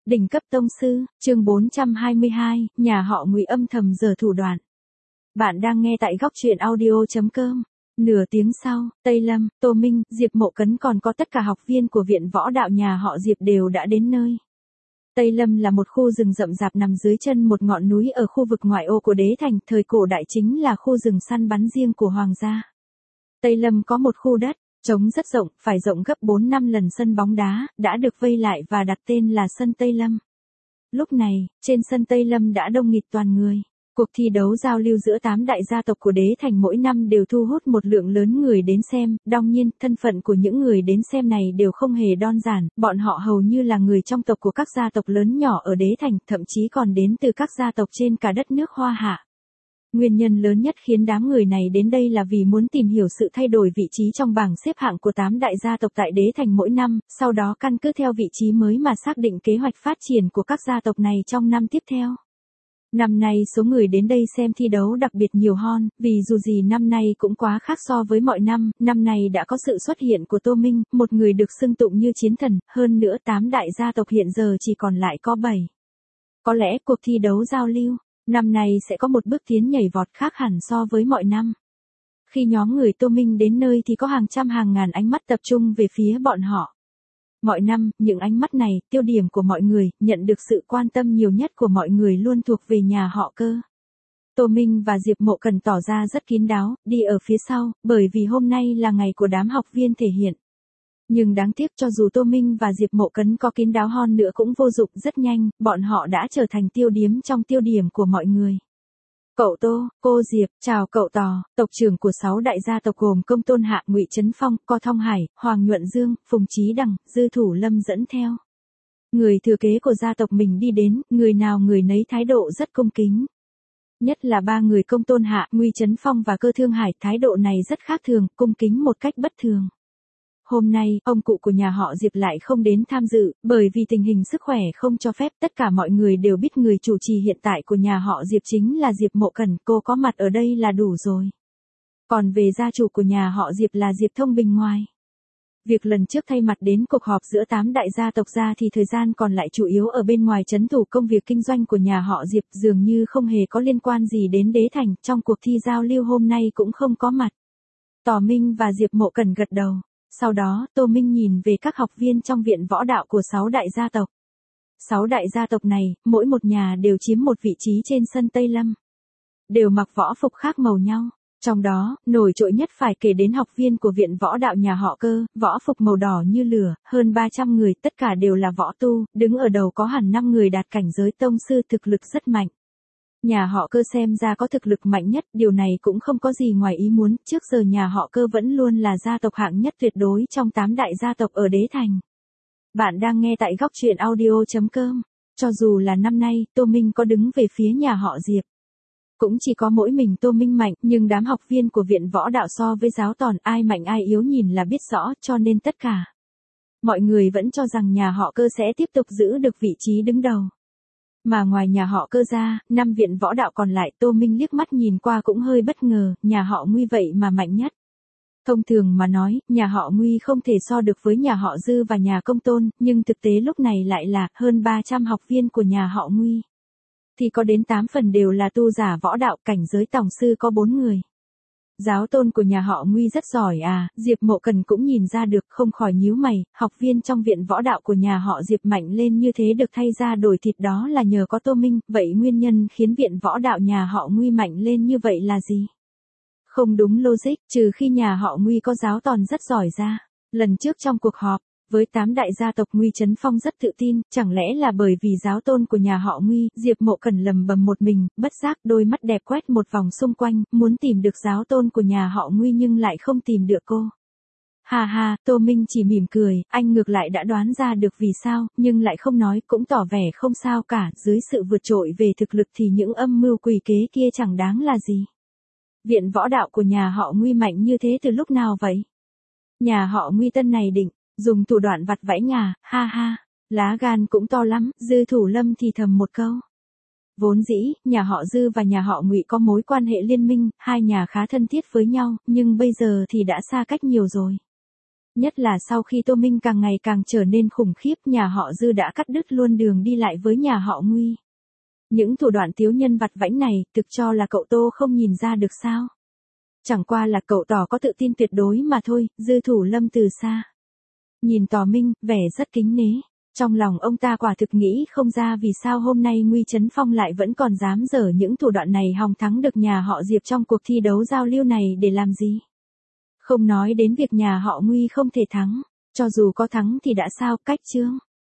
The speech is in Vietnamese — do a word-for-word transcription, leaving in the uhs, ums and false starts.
Đỉnh cấp tông sư, chương bốn trăm hai mươi hai, nhà họ Ngụy âm thầm giở thủ đoạn. Bạn đang nghe tại góc truyện audio chấm com. Nửa tiếng sau, Tây Lâm, Tô Minh, Diệp Mộ Cấn còn có tất cả học viên của viện võ đạo nhà họ Diệp đều đã đến nơi. Tây Lâm là một khu rừng rậm rạp nằm dưới chân một ngọn núi ở khu vực ngoại ô của đế thành, thời cổ đại chính là khu rừng săn bắn riêng của hoàng gia. Tây Lâm có một khu đất trống rất rộng, phải rộng gấp bốn năm lần sân bóng đá, đã được vây lại và đặt tên là sân Tây Lâm. Lúc này, trên sân Tây Lâm đã đông nghịt toàn người. Cuộc thi đấu giao lưu giữa tám đại gia tộc của đế thành mỗi năm đều thu hút một lượng lớn người đến xem, đương nhiên, thân phận của những người đến xem này đều không hề đơn giản, bọn họ hầu như là người trong tộc của các gia tộc lớn nhỏ ở đế thành, thậm chí còn đến từ các gia tộc trên cả đất nước Hoa Hạ. Nguyên nhân lớn nhất khiến đám người này đến đây là vì muốn tìm hiểu sự thay đổi vị trí trong bảng xếp hạng của tám đại gia tộc tại đế thành mỗi năm, sau đó căn cứ theo vị trí mới mà xác định kế hoạch phát triển của các gia tộc này trong năm tiếp theo. Năm nay số người đến đây xem thi đấu đặc biệt nhiều hơn, vì dù gì năm nay cũng quá khác so với mọi năm, năm nay đã có sự xuất hiện của Tô Minh, một người được xưng tụng như chiến thần, hơn nữa tám đại gia tộc hiện giờ chỉ còn lại có bảy. Có lẽ cuộc thi đấu giao lưu năm nay sẽ có một bước tiến nhảy vọt khác hẳn so với mọi năm. Khi nhóm người Tô Minh đến nơi thì có hàng trăm hàng ngàn ánh mắt tập trung về phía bọn họ. Mọi năm, những ánh mắt này, tiêu điểm của mọi người, nhận được sự quan tâm nhiều nhất của mọi người luôn thuộc về nhà họ Cơ. Tô Minh và Diệp Mộ Cẩn tỏ ra rất kín đáo, đi ở phía sau, bởi vì hôm nay là ngày của đám học viên thể hiện. Nhưng đáng tiếc cho dù Tô Minh và Diệp Mộ Cấn có kín đáo hơn nữa cũng vô dụng, rất nhanh, bọn họ đã trở thành tiêu điểm trong tiêu điểm của mọi người. Cậu Tô, cô Diệp, chào cậu Tò, tộc trưởng của sáu đại gia tộc gồm Công Tôn Hạ, Ngụy Trấn Phong, Co Thong Hải, Hoàng Nhuận Dương, Phùng Chí Đằng, Dư Thủ Lâm dẫn theo. Người thừa kế của gia tộc mình đi đến, người nào người nấy thái độ rất cung kính. Nhất là ba người Công Tôn Hạ, Ngụy Trấn Phong và Cơ Thương Hải, thái độ này rất khác thường, cung kính một cách bất thường. Hôm nay, ông cụ của nhà họ Diệp lại không đến tham dự, bởi vì tình hình sức khỏe không cho phép, tất cả mọi người đều biết người chủ trì hiện tại của nhà họ Diệp chính là Diệp Mộ Cẩn, cô có mặt ở đây là đủ rồi. Còn về gia chủ của nhà họ Diệp là Diệp Thông Bình ngoài việc lần trước thay mặt đến cuộc họp giữa tám đại gia tộc ra thì thời gian còn lại chủ yếu ở bên ngoài trấn thủ công việc kinh doanh của nhà họ Diệp, dường như không hề có liên quan gì đến đế thành, trong cuộc thi giao lưu hôm nay cũng không có mặt. Tò Minh và Diệp Mộ Cẩn gật đầu. Sau đó, Tô Minh nhìn về các học viên trong viện võ đạo của sáu đại gia tộc. Sáu đại gia tộc này, mỗi một nhà đều chiếm một vị trí trên sân Tây Lâm. Đều mặc võ phục khác màu nhau. Trong đó, nổi trội nhất phải kể đến học viên của viện võ đạo nhà họ Cơ, võ phục màu đỏ như lửa, hơn ba trăm người, tất cả đều là võ tu, đứng ở đầu có hẳn năm người đạt cảnh giới tông sư, thực lực rất mạnh. Nhà họ Cơ xem ra có thực lực mạnh nhất, điều này cũng không có gì ngoài ý muốn, trước giờ nhà họ Cơ vẫn luôn là gia tộc hạng nhất tuyệt đối trong tám đại gia tộc ở đế thành. Bạn đang nghe tại góc truyện audio chấm com. Cho dù là năm nay, Tô Minh có đứng về phía nhà họ Diệp. Cũng chỉ có mỗi mình Tô Minh mạnh, nhưng đám học viên của viện võ đạo so với giáo tòn ai mạnh ai yếu nhìn là biết rõ, cho nên tất cả mọi người vẫn cho rằng nhà họ Cơ sẽ tiếp tục giữ được vị trí đứng đầu. Mà ngoài nhà họ Cơ ra, năm viện võ đạo còn lại Tô Minh liếc mắt nhìn qua cũng hơi bất ngờ, nhà họ Nguy vậy mà mạnh nhất. Thông thường mà nói, nhà họ Nguy không thể so được với nhà họ Dư và nhà Công Tôn, nhưng thực tế lúc này lại là hơn ba trăm học viên của nhà họ Nguy. Thì có đến tám phần đều là tu giả võ đạo, cảnh giới tòng sư có bốn người. Giáo tôn của nhà họ Nguy rất giỏi à, Diệp Mộ Cẩn cũng nhìn ra được, không khỏi nhíu mày, học viên trong viện võ đạo của nhà họ Diệp mạnh lên như thế được thay ra đổi thịt đó là nhờ có Tô Minh, vậy nguyên nhân khiến viện võ đạo nhà họ Nguy mạnh lên như vậy là gì? Không đúng logic, trừ khi nhà họ Nguy có giáo tòn rất giỏi ra. Lần trước trong cuộc họp với tám đại gia tộc, Ngụy Trấn Phong rất tự tin, chẳng lẽ là bởi vì giáo tôn của nhà họ Nguy, Diệp Mộ Cẩn lầm bầm một mình, bất giác đôi mắt đẹp quét một vòng xung quanh, muốn tìm được giáo tôn của nhà họ Nguy nhưng lại không tìm được cô. Hà hà, Tô Minh chỉ mỉm cười, anh ngược lại đã đoán ra được vì sao, nhưng lại không nói, cũng tỏ vẻ không sao cả, dưới sự vượt trội về thực lực thì những âm mưu quỷ kế kia chẳng đáng là gì. Viện võ đạo của nhà họ Nguy mạnh như thế từ lúc nào vậy? Nhà họ Nguy tân này định dùng thủ đoạn vặt vãnh nhà, ha ha, lá gan cũng to lắm, Dư Thủ Lâm thì thầm một câu. Vốn dĩ, nhà họ Dư và nhà họ Ngụy có mối quan hệ liên minh, hai nhà khá thân thiết với nhau, nhưng bây giờ thì đã xa cách nhiều rồi. Nhất là sau khi Tô Minh càng ngày càng trở nên khủng khiếp, nhà họ Dư đã cắt đứt luôn đường đi lại với nhà họ Nguy. Những thủ đoạn tiếu nhân vặt vãnh này, thực cho là cậu Tô không nhìn ra được sao? Chẳng qua là cậu tỏ có tự tin tuyệt đối mà thôi. Dư Thủ Lâm từ xa nhìn Tò Minh, vẻ rất kính nể. Trong lòng ông ta quả thực nghĩ không ra vì sao hôm nay Nguy Trấn Phong lại vẫn còn dám dở những thủ đoạn này hòng thắng được nhà họ Diệp trong cuộc thi đấu giao lưu này để làm gì. Không nói đến việc nhà họ Nguy không thể thắng, cho dù có thắng thì đã sao, cách chương.